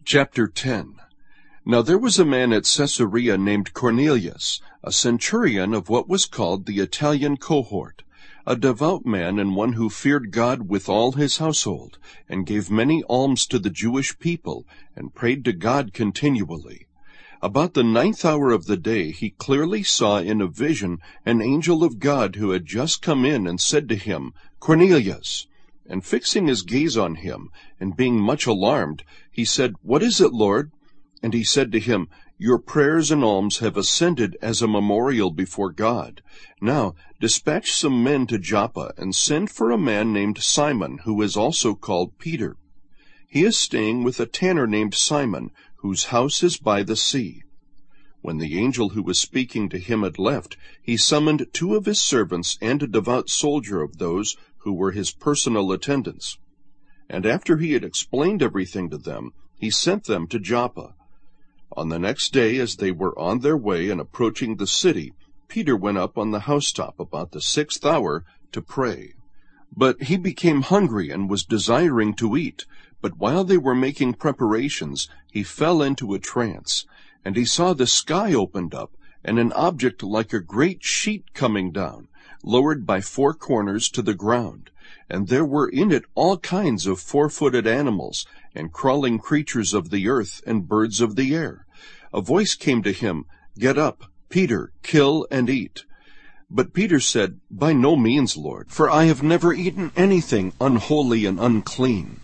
Chapter 10. Now there was a man at Caesarea named Cornelius, a centurion of what was called the Italian cohort, a devout man and one who feared God with all his household, and gave many alms to the Jewish people, and prayed to God continually. About the 9th hour of the day he clearly saw in a vision an angel of God who had just come in and said to him, "Cornelius." And fixing his gaze on him, and being much alarmed, he said, "What is it, Lord?" And he said to him, "Your prayers and alms have ascended as a memorial before God. Now dispatch some men to Joppa, and send for a man named Simon, who is also called Peter. He is staying with a tanner named Simon, whose house is by the sea." When the angel who was speaking to him had left, he summoned 2 of his servants and a devout soldier of those who were his personal attendants. And after he had explained everything to them, he sent them to Joppa. On the next day, as they were on their way and approaching the city, Peter went up on the housetop about the 6th hour to pray. But he became hungry and was desiring to eat. But while they were making preparations, he fell into a trance, and he saw the sky opened up, and an object like a great sheet coming down, lowered by 4 corners to the ground. And there were in it all kinds of 4-footed animals, and crawling creatures of the earth, and birds of the air. A voice came to him, "Get up, Peter, kill and eat." But Peter said, "By no means, Lord, for I have never eaten anything unholy and unclean."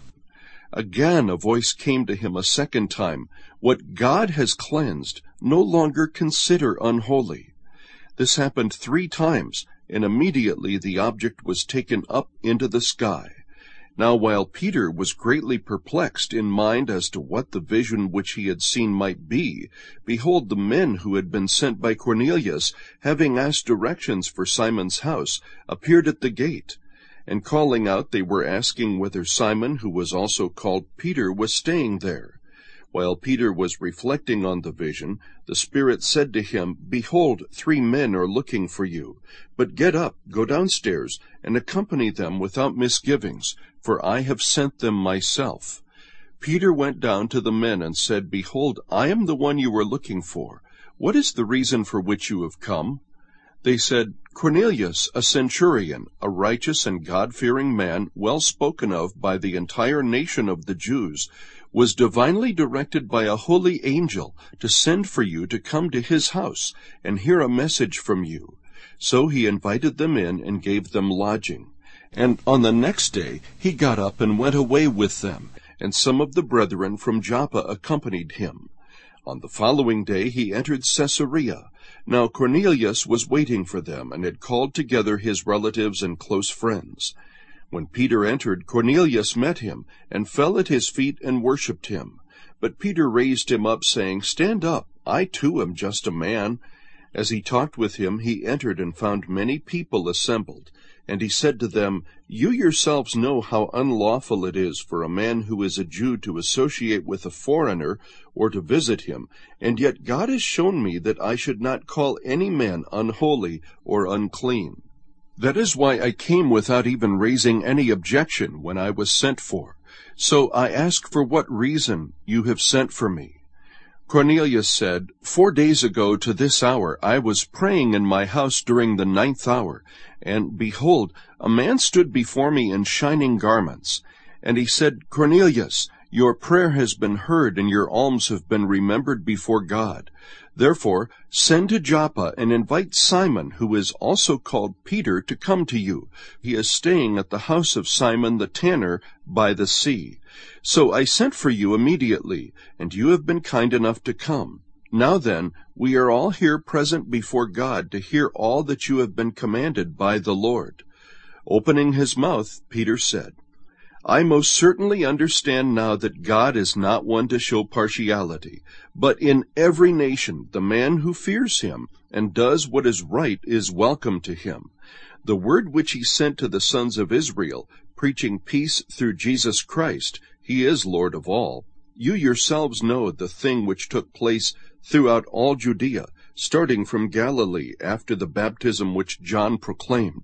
Again a voice came to him a second time, "What God has cleansed, no longer consider unholy." This happened 3 times, and immediately the object was taken up into the sky. Now while Peter was greatly perplexed in mind as to what the vision which he had seen might be, behold, the men who had been sent by Cornelius, having asked directions for Simon's house, appeared at the gate. And calling out, they were asking whether Simon, who was also called Peter, was staying there. While Peter was reflecting on the vision, the Spirit said to him, "Behold, 3 men are looking for you. But get up, go downstairs, and accompany them without misgivings, for I have sent them myself." Peter went down to the men and said, "Behold, I am the one you are looking for. What is the reason for which you have come?" They said, "Cornelius, a centurion, a righteous and God-fearing man, well spoken of by the entire nation of the Jews, was divinely directed by a holy angel to send for you to come to his house and hear a message from you." So he invited them in and gave them lodging. And on the next day he got up and went away with them, and some of the brethren from Joppa accompanied him. On the following day he entered Caesarea. Now Cornelius was waiting for them, and had called together his relatives and close friends. When Peter entered, Cornelius met him, and fell at his feet and worshipped him. But Peter raised him up, saying, "Stand up, I too am just a man." As he talked with him, he entered and found many people assembled. And he said to them, "You yourselves know how unlawful it is for a man who is a Jew to associate with a foreigner or to visit him, and yet God has shown me that I should not call any man unholy or unclean. That is why I came without even raising any objection when I was sent for. So I ask for what reason you have sent for me." Cornelius said, 4 days ago to this hour I was praying in my house during the 9th hour, and behold, a man stood before me in shining garments. And he said, "Cornelius, your prayer has been heard, and your alms have been remembered before God. Therefore send to Joppa and invite Simon, who is also called Peter, to come to you. He is staying at the house of Simon the tanner by the sea." So I sent for you immediately, and you have been kind enough to come. Now then, we are all here present before God to hear all that you have been commanded by the Lord. Opening his mouth, Peter said, "I most certainly understand now that God is not one to show partiality, but in every nation the man who fears him and does what is right is welcome to him. The word which he sent to the sons of Israel, preaching peace through Jesus Christ, he is Lord of all. You yourselves know the thing which took place throughout all Judea, starting from Galilee after the baptism which John proclaimed,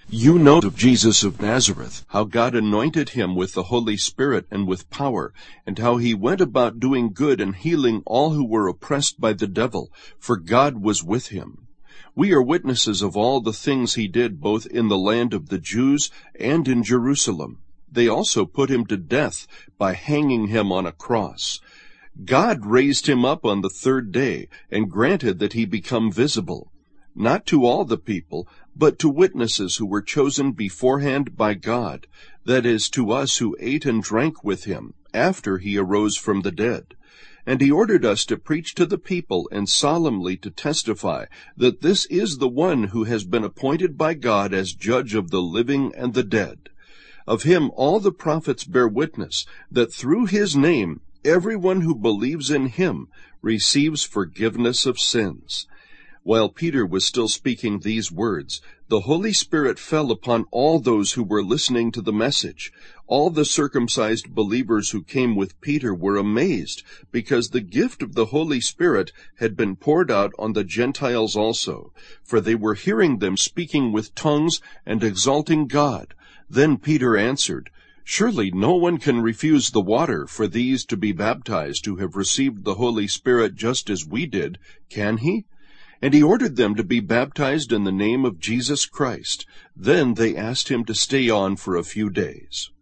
You know of Jesus of Nazareth, how God anointed him with the Holy Spirit and with power, and how he went about doing good and healing all who were oppressed by the devil, for God was with him. We are witnesses of all the things he did both in the land of the Jews and in Jerusalem. They also put him to death by hanging him on a cross. God raised him up on the third day and granted that he become visible, not to all the people, but to witnesses who were chosen beforehand by God, that is, to us who ate and drank with him after he arose from the dead. And he ordered us to preach to the people and solemnly to testify that this is the one who has been appointed by God as judge of the living and the dead. Of him all the prophets bear witness that through his name everyone who believes in him receives forgiveness of sins. While Peter was still speaking these words, the Holy Spirit fell upon all those who were listening to the message. All the circumcised believers who came with Peter were amazed, because the gift of the Holy Spirit had been poured out on the Gentiles also, for they were hearing them speaking with tongues and exalting God. Then Peter answered, "Surely no one can refuse the water for these to be baptized who have received the Holy Spirit just as we did, can he?" And he ordered them to be baptized in the name of Jesus Christ. Then they asked him to stay on for a few days.